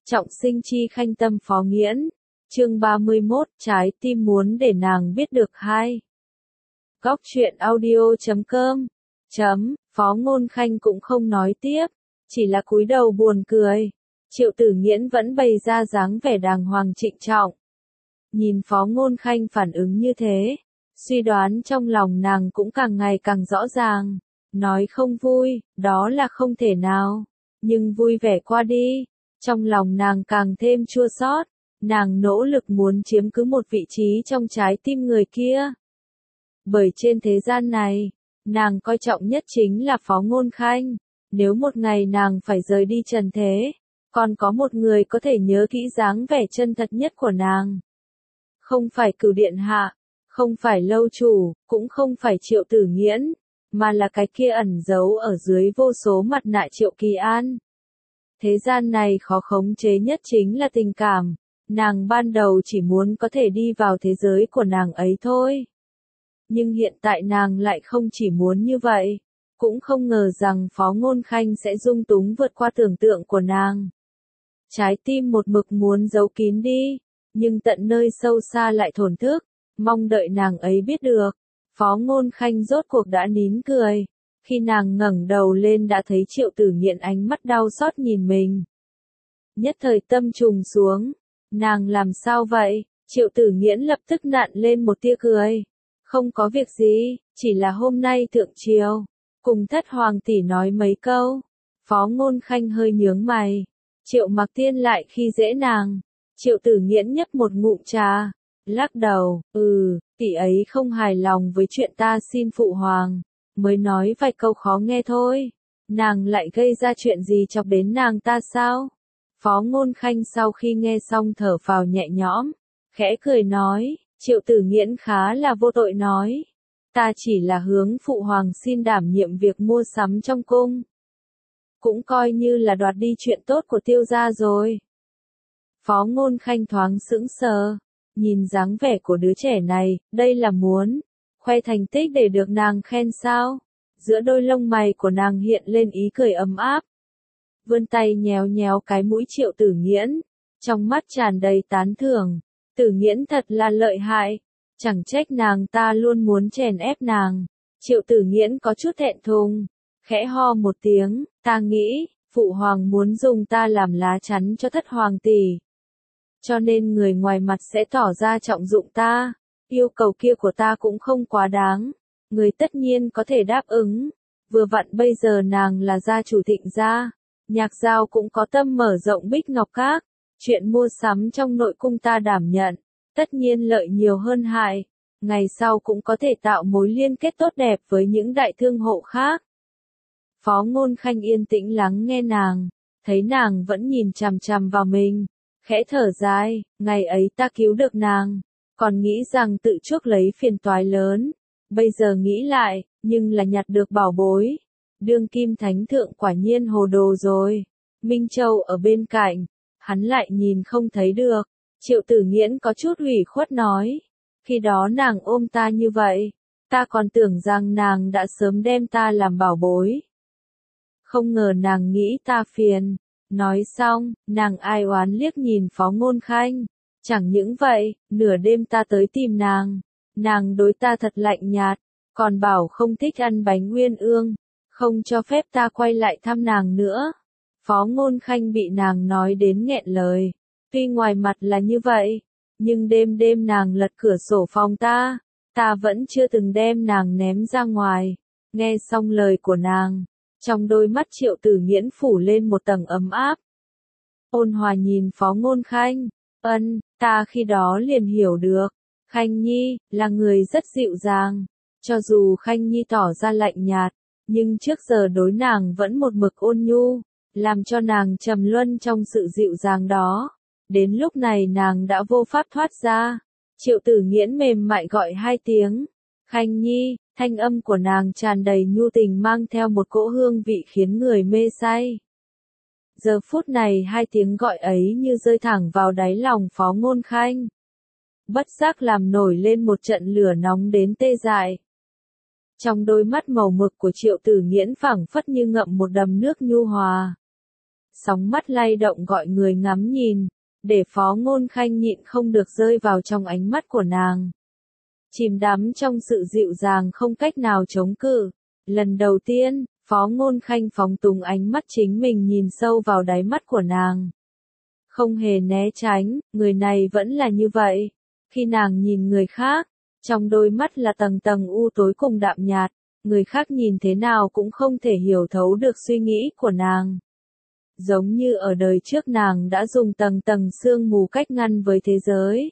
Trọng sinh chi khanh tâm Phó Nghiễn. Chương 31, trái tim muốn để nàng biết được hai. Góc truyện audio.com. Phó Ngôn Khanh cũng không nói tiếp, chỉ là cúi đầu buồn cười. Triệu Tử Nghiễn vẫn bày ra dáng vẻ đàng hoàng trịnh trọng. Nhìn Phó Ngôn Khanh phản ứng như thế, suy đoán trong lòng nàng cũng càng ngày càng rõ ràng. Nói không vui, đó là không thể nào, nhưng vui vẻ qua đi. Trong lòng nàng càng thêm chua xót, nàng nỗ lực muốn chiếm cứ một vị trí trong trái tim người kia. Bởi trên thế gian này, nàng coi trọng nhất chính là Phó Ngôn Khanh. Nếu một ngày nàng phải rời đi trần thế, còn có một người có thể nhớ kỹ dáng vẻ chân thật nhất của nàng. Không phải Cửu Điện Hạ, không phải Lâu Chủ, cũng không phải Triệu Tử Nghiễn, mà là cái kia ẩn giấu ở dưới vô số mặt nạ Triệu Kỳ An. Thế gian này khó khống chế nhất chính là tình cảm, nàng ban đầu chỉ muốn có thể đi vào thế giới của nàng ấy thôi. Nhưng hiện tại nàng lại không chỉ muốn như vậy, cũng không ngờ rằng Phó Ngôn Khanh sẽ dung túng vượt qua tưởng tượng của nàng. Trái tim một mực muốn giấu kín đi, nhưng tận nơi sâu xa lại thổn thức, mong đợi nàng ấy biết được. Phó Ngôn Khanh rốt cuộc đã nín cười. Khi nàng ngẩng đầu lên đã thấy Triệu Tử Nghiễn ánh mắt đau xót nhìn mình. Nhất thời tâm trùng xuống. Nàng làm sao vậy? Triệu Tử Nghiễn lập tức nặn lên một tia cười. Không có việc gì, chỉ là hôm nay thượng triều, cùng Thất Hoàng tỷ nói mấy câu. Phó Ngôn Khanh hơi nhướng mày. Triệu Mặc Tiên lại khi dễ nàng. Triệu Tử Nghiễn nhấp một ngụm trà, lắc đầu, tỷ ấy không hài lòng với chuyện ta xin phụ hoàng, mới nói vài câu khó nghe thôi. Nàng lại gây ra chuyện gì chọc đến nàng ta sao? Phó Ngôn Khanh sau khi nghe xong thở phào nhẹ nhõm, khẽ cười nói, Triệu Tử Nghiễn khá là vô tội nói. Ta chỉ là hướng phụ hoàng xin đảm nhiệm việc mua sắm trong cung. Cũng coi như là đoạt đi chuyện tốt của Tiêu gia rồi. Phó Ngôn Khanh thoáng sững sờ, nhìn dáng vẻ của đứa trẻ này, đây là muốn khoe thành tích để được nàng khen sao? Giữa đôi lông mày của nàng hiện lên ý cười ấm áp. Vươn tay nhéo nhéo cái mũi Triệu Tử Nghiễn, trong mắt tràn đầy tán thưởng. Tử Nghiễn thật là lợi hại, chẳng trách nàng ta luôn muốn chèn ép nàng. Triệu Tử Nghiễn có chút thẹn thùng, khẽ ho một tiếng, ta nghĩ, phụ hoàng muốn dùng ta làm lá chắn cho Thất Hoàng tỷ. Cho nên người ngoài mặt sẽ tỏ ra trọng dụng ta, yêu cầu kia của ta cũng không quá đáng, người tất nhiên có thể đáp ứng. Vừa vặn bây giờ nàng là gia chủ Thịnh gia, Nhạc Giao cũng có tâm mở rộng Bích Ngọc Các, chuyện mua sắm trong nội cung ta đảm nhận, tất nhiên lợi nhiều hơn hại, ngày sau cũng có thể tạo mối liên kết tốt đẹp với những đại thương hộ khác. Phó Ngôn Khanh yên tĩnh lắng nghe nàng, thấy nàng vẫn nhìn chằm chằm vào mình. Khẽ thở dài, ngày ấy ta cứu được nàng, còn nghĩ rằng tự chuốc lấy phiền toái lớn. Bây giờ nghĩ lại, nhưng là nhặt được bảo bối. Đương kim thánh thượng quả nhiên hồ đồ rồi. Minh Châu ở bên cạnh, hắn lại nhìn không thấy được. Triệu Tử Nghiễn có chút ủy khuất nói. Khi đó nàng ôm ta như vậy, ta còn tưởng rằng nàng đã sớm đem ta làm bảo bối. Không ngờ nàng nghĩ ta phiền. Nói xong, nàng ai oán liếc nhìn Phó Ngôn Khanh. Chẳng những vậy, nửa đêm ta tới tìm nàng đối ta thật lạnh nhạt, còn bảo không thích ăn bánh uyên ương, không cho phép ta quay lại thăm nàng nữa. Phó Ngôn Khanh bị nàng nói đến nghẹn lời. Tuy ngoài mặt là như vậy, nhưng đêm đêm nàng lật cửa sổ phòng ta vẫn chưa từng đem nàng ném ra ngoài. Nghe xong lời của nàng, trong đôi mắt Triệu Tử Nghiễn phủ lên một tầng ấm áp. Ôn hòa nhìn Phó Ngôn Khanh, ta khi đó liền hiểu được, Khanh Nhi, là người rất dịu dàng. Cho dù Khanh Nhi tỏ ra lạnh nhạt, nhưng trước giờ đối nàng vẫn một mực ôn nhu, làm cho nàng trầm luân trong sự dịu dàng đó. Đến lúc này nàng đã vô pháp thoát ra. Triệu Tử Nghiễn mềm mại gọi hai tiếng, Khanh Nhi. Thanh âm của nàng tràn đầy nhu tình mang theo một cỗ hương vị khiến người mê say. Giờ phút này hai tiếng gọi ấy như rơi thẳng vào đáy lòng Phó Ngôn Khanh. Bất giác làm nổi lên một trận lửa nóng đến tê dại. Trong đôi mắt màu mực của Triệu Tử Nghiễn phảng phất như ngậm một đầm nước nhu hòa. sóng mắt lay động gọi người ngắm nhìn, để Phó Ngôn Khanh nhịn không được rơi vào trong ánh mắt của nàng. Chìm đắm trong sự dịu dàng không cách nào chống cự. Lần đầu tiên, Phó Ngôn Khanh phóng túng ánh mắt chính mình nhìn sâu vào đáy mắt của nàng. Không hề né tránh, người này vẫn là như vậy. Khi nàng nhìn người khác, trong đôi mắt là tầng tầng u tối cùng đạm nhạt, người khác nhìn thế nào cũng không thể hiểu thấu được suy nghĩ của nàng. Giống như ở đời trước nàng đã dùng tầng tầng sương mù cách ngăn với thế giới,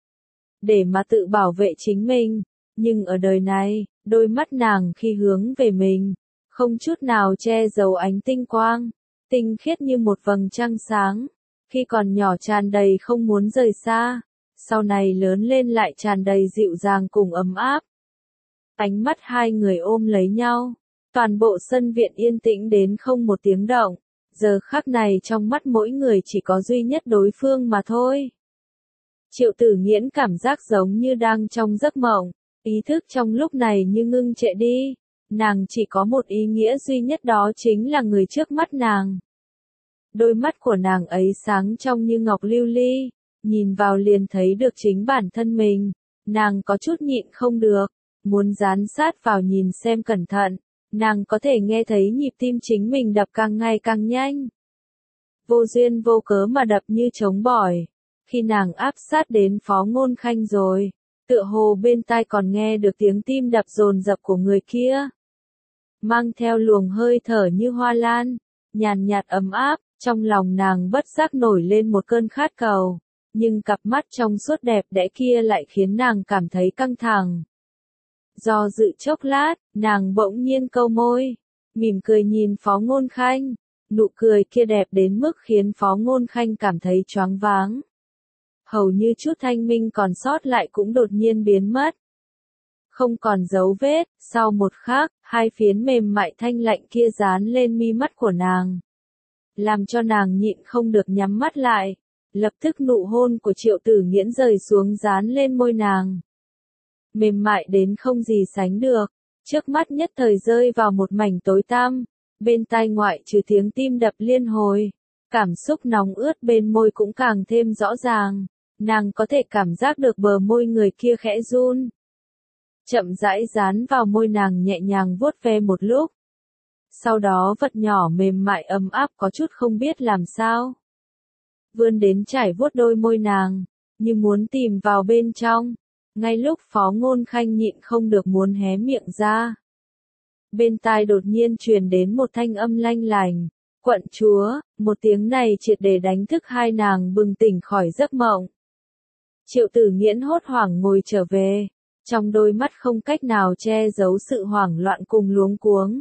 để mà tự bảo vệ chính mình, nhưng ở đời này, đôi mắt nàng khi hướng về mình, không chút nào che giấu ánh tinh quang, tinh khiết như một vầng trăng sáng, khi còn nhỏ tràn đầy không muốn rời xa, sau này lớn lên lại tràn đầy dịu dàng cùng ấm áp. Ánh mắt hai người ôm lấy nhau, toàn bộ sân viện yên tĩnh đến không một tiếng động, giờ khắc này trong mắt mỗi người chỉ có duy nhất đối phương mà thôi. Triệu Tử Nghiễn cảm giác giống như đang trong giấc mộng, ý thức trong lúc này như ngưng trệ đi, nàng chỉ có một ý nghĩa duy nhất đó chính là người trước mắt nàng. Đôi mắt của nàng ấy sáng trong như ngọc lưu ly, nhìn vào liền thấy được chính bản thân mình, nàng có chút nhịn không được, muốn dán sát vào nhìn xem cẩn thận, nàng có thể nghe thấy nhịp tim chính mình đập càng ngày càng nhanh. Vô duyên vô cớ mà đập như trống bỏi. Khi nàng áp sát đến Phó Ngôn Khanh rồi, tựa hồ bên tai còn nghe được tiếng tim đập dồn dập của người kia. Mang theo luồng hơi thở như hoa lan, nhàn nhạt ấm áp, trong lòng nàng bất giác nổi lên một cơn khát cầu, nhưng cặp mắt trong suốt đẹp đẽ kia lại khiến nàng cảm thấy căng thẳng. Do dự chốc lát, nàng bỗng nhiên câu môi, mỉm cười nhìn Phó Ngôn Khanh, nụ cười kia đẹp đến mức khiến Phó Ngôn Khanh cảm thấy choáng váng. Hầu như chút thanh minh còn sót lại cũng đột nhiên biến mất. Không còn dấu vết, sau một khắc, hai phiến mềm mại thanh lạnh kia dán lên mi mắt của nàng. Làm cho nàng nhịn không được nhắm mắt lại, lập tức nụ hôn của Triệu Tử Nghiễn rời xuống dán lên môi nàng. Mềm mại đến không gì sánh được, trước mắt nhất thời rơi vào một mảnh tối tăm, bên tai ngoại trừ tiếng tim đập liên hồi, cảm xúc nóng ướt bên môi cũng càng thêm rõ ràng. Nàng có thể cảm giác được bờ môi người kia khẽ run. Chậm rãi dán vào môi nàng nhẹ nhàng vuốt ve một lúc. Sau đó vật nhỏ mềm mại ấm áp có chút không biết làm sao. Vươn đến trải vuốt đôi môi nàng, như muốn tìm vào bên trong. Ngay lúc Phó Ngôn Khanh nhịn không được muốn hé miệng ra. Bên tai đột nhiên truyền đến một thanh âm lanh lành. Quận chúa, một tiếng này triệt để đánh thức hai nàng bừng tỉnh khỏi giấc mộng. Triệu Tử Nghiễn hốt hoảng ngồi trở về, trong đôi mắt không cách nào che giấu sự hoảng loạn cùng luống cuống.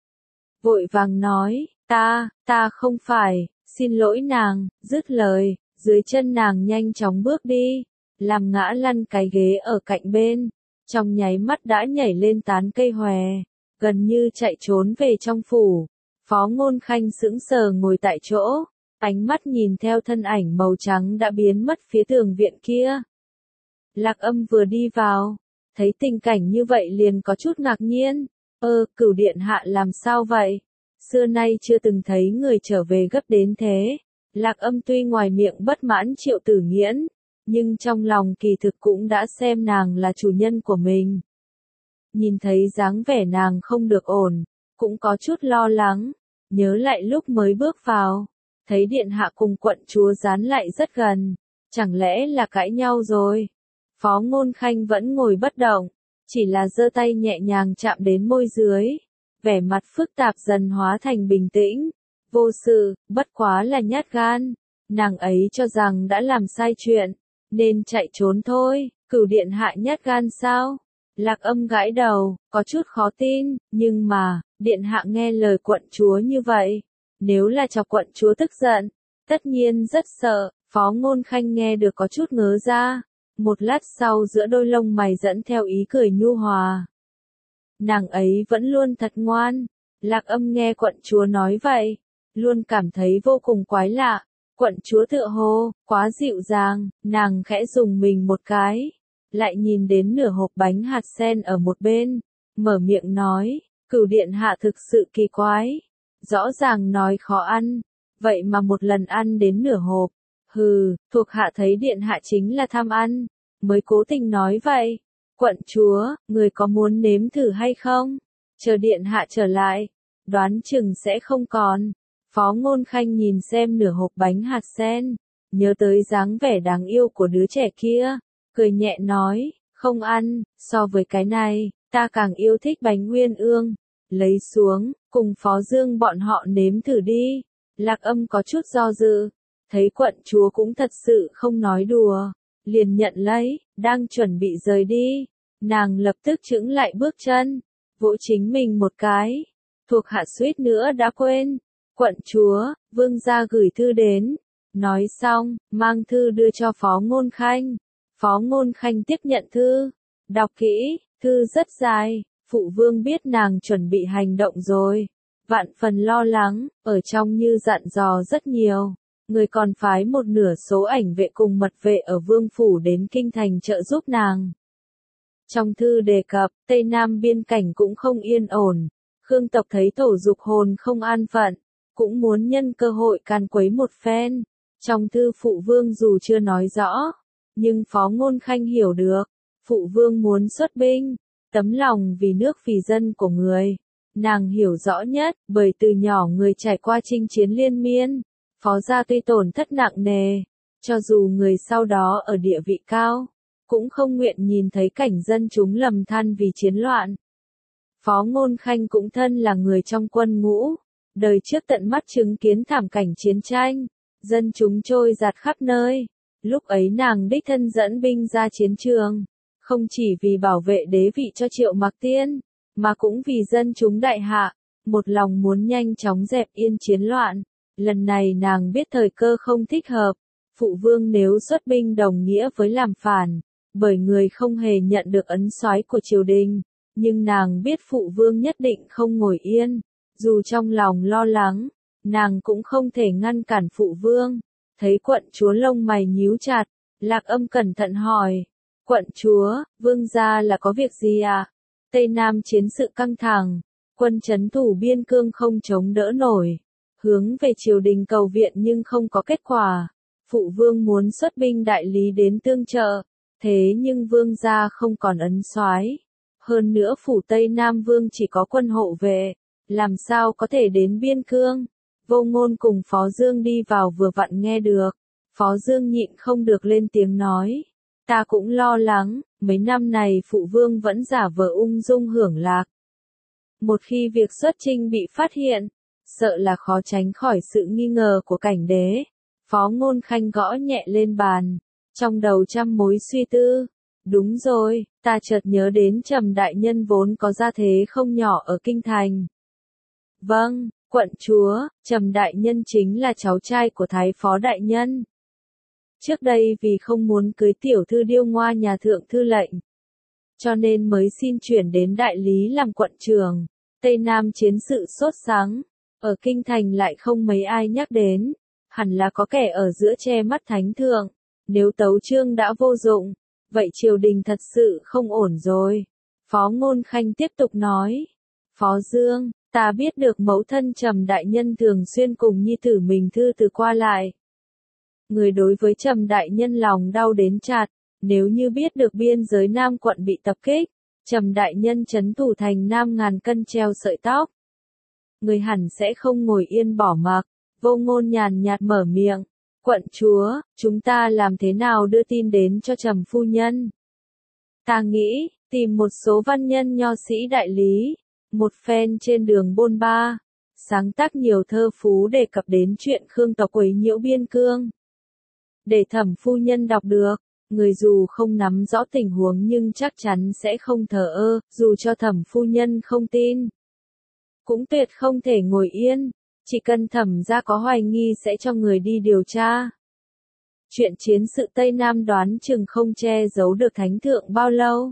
Vội vàng nói, ta không phải, xin lỗi nàng, dứt lời, dưới chân nàng nhanh chóng bước đi, làm ngã lăn cái ghế ở cạnh bên, trong nháy mắt đã nhảy lên tán cây hòe, gần như chạy trốn về trong phủ. Phó Ngôn Khanh sững sờ ngồi tại chỗ, ánh mắt nhìn theo thân ảnh màu trắng đã biến mất phía tường viện kia. Lạc Âm vừa đi vào, thấy tình cảnh như vậy liền có chút ngạc nhiên. Cửu điện hạ làm sao vậy? Xưa nay chưa từng thấy người trở về gấp đến thế. Lạc Âm tuy ngoài miệng bất mãn Triệu Tử Nghiễn, nhưng trong lòng kỳ thực cũng đã xem nàng là chủ nhân của mình. Nhìn thấy dáng vẻ nàng không được ổn, cũng có chút lo lắng, nhớ lại lúc mới bước vào, thấy điện hạ cùng quận chúa dán lại rất gần, chẳng lẽ là cãi nhau rồi? Phó Ngôn Khanh vẫn ngồi bất động, chỉ là giơ tay nhẹ nhàng chạm đến môi dưới, vẻ mặt phức tạp dần hóa thành bình tĩnh, vô sự, bất quá là nhát gan, nàng ấy cho rằng đã làm sai chuyện, nên chạy trốn thôi. Cửu điện hạ nhát gan sao? Lạc Âm gãi đầu, có chút khó tin, nhưng mà, điện hạ nghe lời quận chúa như vậy, nếu là cho quận chúa tức giận, tất nhiên rất sợ. Phó Ngôn Khanh nghe được có chút ngớ ra, một lát sau giữa đôi lông mày dẫn theo ý cười nhu hòa. Nàng ấy vẫn luôn thật ngoan. Lạc Âm nghe quận chúa nói vậy, luôn cảm thấy vô cùng quái lạ. Quận chúa tựa hồ quá dịu dàng, nàng khẽ dùng mình một cái, lại nhìn đến nửa hộp bánh hạt sen ở một bên, mở miệng nói, Cửu điện hạ thực sự kỳ quái, rõ ràng nói khó ăn, vậy mà một lần ăn đến nửa hộp. Hừ, thuộc hạ thấy điện hạ chính là tham ăn, mới cố tình nói vậy. Quận chúa, người có muốn nếm thử hay không? Chờ điện hạ trở lại, đoán chừng sẽ không còn. Phó Ngôn Khanh nhìn xem nửa hộp bánh hạt sen, nhớ tới dáng vẻ đáng yêu của đứa trẻ kia, cười nhẹ nói, không ăn, so với cái này, ta càng yêu thích bánh uyên ương. Lấy xuống, cùng Phó Dương bọn họ nếm thử đi. Lạc Âm có chút do dự, thấy quận chúa cũng thật sự không nói đùa, liền nhận lấy, đang chuẩn bị rời đi. Nàng lập tức chững lại bước chân, vỗ chính mình một cái. Thuộc hạ suýt nữa đã quên. Quận chúa, vương gia gửi thư đến. Nói xong, mang thư đưa cho Phó Ngôn Khanh. Phó Ngôn Khanh tiếp nhận thư. Đọc kỹ, thư rất dài. Phụ vương biết nàng chuẩn bị hành động rồi. Vạn phần lo lắng, ở trong như dặn dò rất nhiều. Người còn phái một nửa số ảnh vệ cùng mật vệ ở vương phủ đến kinh thành trợ giúp nàng. Trong thư đề cập, Tây Nam biên cảnh cũng không yên ổn. Khương tộc thấy Thổ Dục Hồn không an phận, cũng muốn nhân cơ hội can quấy một phen. Trong thư phụ vương dù chưa nói rõ, nhưng Phó Ngôn Khanh hiểu được, phụ vương muốn xuất binh, tấm lòng vì nước vì dân của người. Nàng hiểu rõ nhất, bởi từ nhỏ người trải qua chinh chiến liên miên, Phó gia tuy tổn thất nặng nề, cho dù người sau đó ở địa vị cao, cũng không nguyện nhìn thấy cảnh dân chúng lầm than vì chiến loạn. Phó Ngôn Khanh cũng thân là người trong quân ngũ, đời trước tận mắt chứng kiến thảm cảnh chiến tranh, dân chúng trôi giạt khắp nơi. Lúc ấy nàng đích thân dẫn binh ra chiến trường, không chỉ vì bảo vệ đế vị cho Triệu Mạc Tiên, mà cũng vì dân chúng đại hạ, một lòng muốn nhanh chóng dẹp yên chiến loạn. Lần này nàng biết thời cơ không thích hợp, phụ vương nếu xuất binh đồng nghĩa với làm phản, bởi người không hề nhận được ấn soái của triều đình, nhưng nàng biết phụ vương nhất định không ngồi yên, dù trong lòng lo lắng, nàng cũng không thể ngăn cản phụ vương. Thấy quận chúa lông mày nhíu chặt, Lạc Âm cẩn thận hỏi, quận chúa, vương gia là có việc gì à? Tây Nam chiến sự căng thẳng, quân trấn thủ biên cương không chống đỡ nổi, hướng về triều đình cầu viện nhưng không có kết quả. Phụ vương muốn xuất binh đại lý đến tương trợ, thế nhưng vương gia không còn ấn soái. Hơn nữa phủ Tây Nam vương chỉ có quân hộ vệ, làm sao có thể đến biên cương. Vô Ngôn cùng Phó Dương đi vào vừa vặn nghe được. Phó Dương nhịn không được lên tiếng nói, ta cũng lo lắng, mấy năm này phụ vương vẫn giả vờ ung dung hưởng lạc. Một khi việc xuất chinh bị phát hiện, sợ là khó tránh khỏi sự nghi ngờ của cảnh đế. Phó Ngôn Khanh gõ nhẹ lên bàn, trong đầu trăm mối suy tư. Đúng rồi, ta chợt nhớ đến Trầm đại nhân vốn có gia thế không nhỏ ở kinh thành. Vâng, quận chúa, Trầm đại nhân chính là cháu trai của Thái Phó đại nhân. Trước đây vì không muốn cưới tiểu thư điêu ngoa nhà thượng thư lệnh, cho nên mới xin chuyển đến đại lý làm quận trưởng. Tây Nam chiến sự sốt sắng, ở kinh thành lại không mấy ai nhắc đến, hẳn là có kẻ ở giữa che mắt thánh thượng. Nếu tấu chương đã vô dụng, vậy triều đình thật sự không ổn rồi. Phó Ngôn Khanh tiếp tục nói, Phó Dương, ta biết được mẫu thân Trầm đại nhân thường xuyên cùng nhi tử mình thư từ qua lại. Người đối với Trầm đại nhân lòng đau đến chặt, nếu như biết được biên giới Nam quận bị tập kích, Trầm đại nhân trấn thủ thành Nam ngàn cân treo sợi tóc. Người hẳn sẽ không ngồi yên bỏ mặc. Vô Ngôn nhàn nhạt mở miệng, quận chúa, chúng ta làm thế nào đưa tin đến cho Trầm phu nhân? Ta nghĩ, tìm một số văn nhân nho sĩ đại lý, một phen trên đường bôn ba, sáng tác nhiều thơ phú đề cập đến chuyện Khương tộc quấy nhiễu biên cương. Để Thẩm phu nhân đọc được, người dù không nắm rõ tình huống nhưng chắc chắn sẽ không thờ ơ, dù cho Thẩm phu nhân không tin. Cũng tuyệt không thể ngồi yên, chỉ cần Thẩm gia có hoài nghi sẽ cho người đi điều tra. Chuyện chiến sự Tây Nam đoán chừng không che giấu được thánh thượng bao lâu.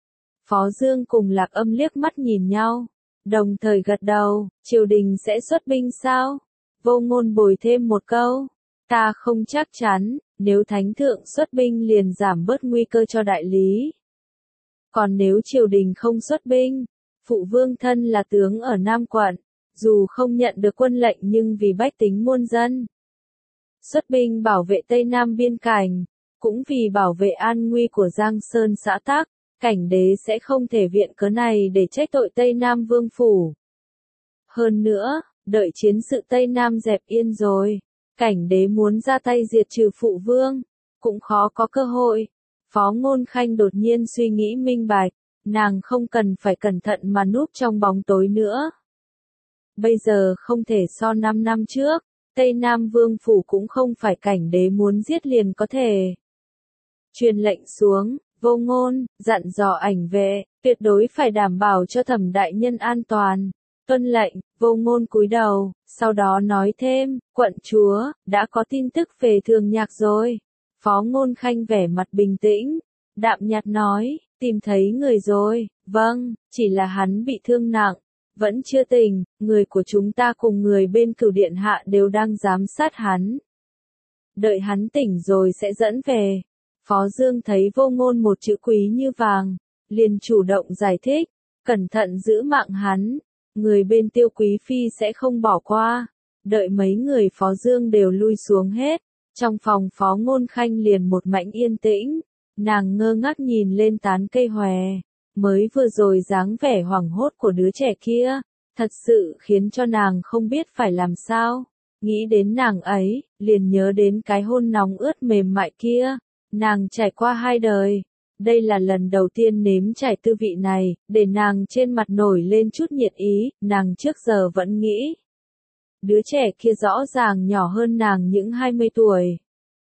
Phó Dương cùng Lạc Âm liếc mắt nhìn nhau, đồng thời gật đầu, triều đình sẽ xuất binh sao? Vô Ngôn bồi thêm một câu, ta không chắc chắn, nếu thánh thượng xuất binh liền giảm bớt nguy cơ cho đại lý. Còn nếu triều đình không xuất binh, phụ vương thân là tướng ở Nam quận, Dù không nhận được quân lệnh nhưng vì bách tính muôn dân, xuất binh bảo vệ Tây Nam biên cảnh, cũng vì bảo vệ an nguy của Giang Sơn xã tắc, Cảnh Đế sẽ không thể viện cớ này để trách tội Tây Nam Vương Phủ. Hơn nữa, đợi chiến sự Tây Nam dẹp yên rồi, Cảnh Đế muốn ra tay diệt trừ phụ vương, cũng khó có cơ hội. Phó Ngôn Khanh đột nhiên suy nghĩ minh bạch, nàng không cần phải cẩn thận mà núp trong bóng tối nữa. Bây giờ không thể so 5 năm trước, Tây Nam Vương Phủ cũng không phải Cảnh Đế muốn giết liền có thể. Truyền lệnh xuống, Vô Ngôn, dặn dò Ảnh Vệ, tuyệt đối phải đảm bảo cho Thẩm đại nhân an toàn. Tuân lệnh, Vô Ngôn cúi đầu, sau đó nói thêm, quận chúa, đã có tin tức về Thường Nhạc rồi. Phó Ngôn Khanh vẻ mặt bình tĩnh, đạm nhạt nói, tìm thấy người rồi, vâng, chỉ là hắn bị thương nặng, vẫn chưa tỉnh, người của chúng ta cùng người bên Cửu Điện Hạ đều đang giám sát hắn. Đợi hắn tỉnh rồi sẽ dẫn về. Phó Dương thấy Vô Ngôn một chữ quý như vàng, liền chủ động giải thích, cẩn thận giữ mạng hắn, người bên Tiêu Quý Phi sẽ không bỏ qua. Đợi mấy người Phó Dương đều lui xuống hết, trong phòng Phó Ngôn Khanh liền một mảnh yên tĩnh, nàng ngơ ngác nhìn lên tán cây hòe, mới vừa rồi dáng vẻ hoảng hốt của đứa trẻ kia, thật sự khiến cho nàng không biết phải làm sao. Nghĩ đến nàng ấy, liền nhớ đến cái hôn nóng ướt mềm mại kia. Nàng trải qua 2 đời, đây là lần đầu tiên nếm trải tư vị này, để nàng trên mặt nổi lên chút nhiệt ý, nàng trước giờ vẫn nghĩ. Đứa trẻ kia rõ ràng nhỏ hơn nàng những 20 tuổi.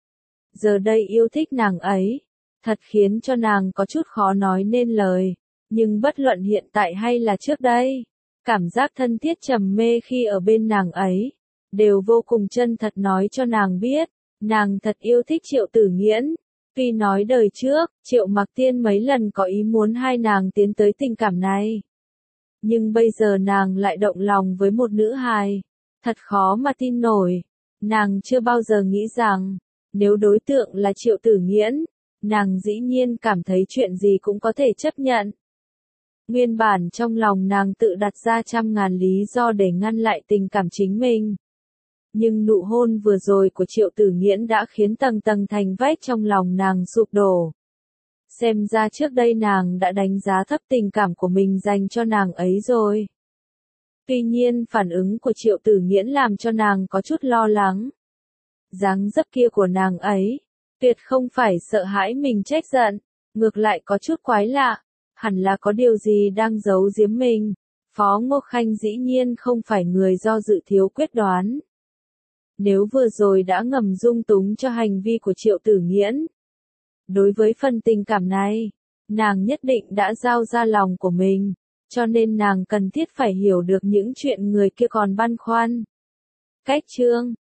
Giờ đây yêu thích nàng ấy, thật khiến cho nàng có chút khó nói nên lời, nhưng bất luận hiện tại hay là trước đây, cảm giác thân thiết trầm mê khi ở bên nàng ấy, đều vô cùng chân thật nói cho nàng biết, nàng thật yêu thích Triệu Tử Nghiễn. Tuy nói đời trước, Triệu Mặc Tiên mấy lần có ý muốn hai nàng tiến tới tình cảm này. Nhưng bây giờ nàng lại động lòng với một nữ hài. Thật khó mà tin nổi. Nàng chưa bao giờ nghĩ rằng, nếu đối tượng là Triệu Tử Nghiễn, nàng dĩ nhiên cảm thấy chuyện gì cũng có thể chấp nhận. Nguyên bản trong lòng nàng tự đặt ra trăm ngàn lý do để ngăn lại tình cảm chính mình. Nhưng nụ hôn vừa rồi của Triệu Tử Nghiễn đã khiến tầng tầng thành vách trong lòng nàng sụp đổ. Xem ra trước đây nàng đã đánh giá thấp tình cảm của mình dành cho nàng ấy rồi. Tuy nhiên phản ứng của Triệu Tử Nghiễn làm cho nàng có chút lo lắng. Dáng dấp kia của nàng ấy, tuyệt không phải sợ hãi mình trách giận, ngược lại có chút quái lạ, hẳn là có điều gì đang giấu giếm mình. Phó Ngô Khanh dĩ nhiên không phải người do dự thiếu quyết đoán. Nếu vừa rồi đã ngầm dung túng cho hành vi của Triệu Tử Nghiễn. Đối với phần tình cảm này, nàng nhất định đã giao ra lòng của mình, cho nên nàng cần thiết phải hiểu được những chuyện người kia còn băn khoăn. Cách chương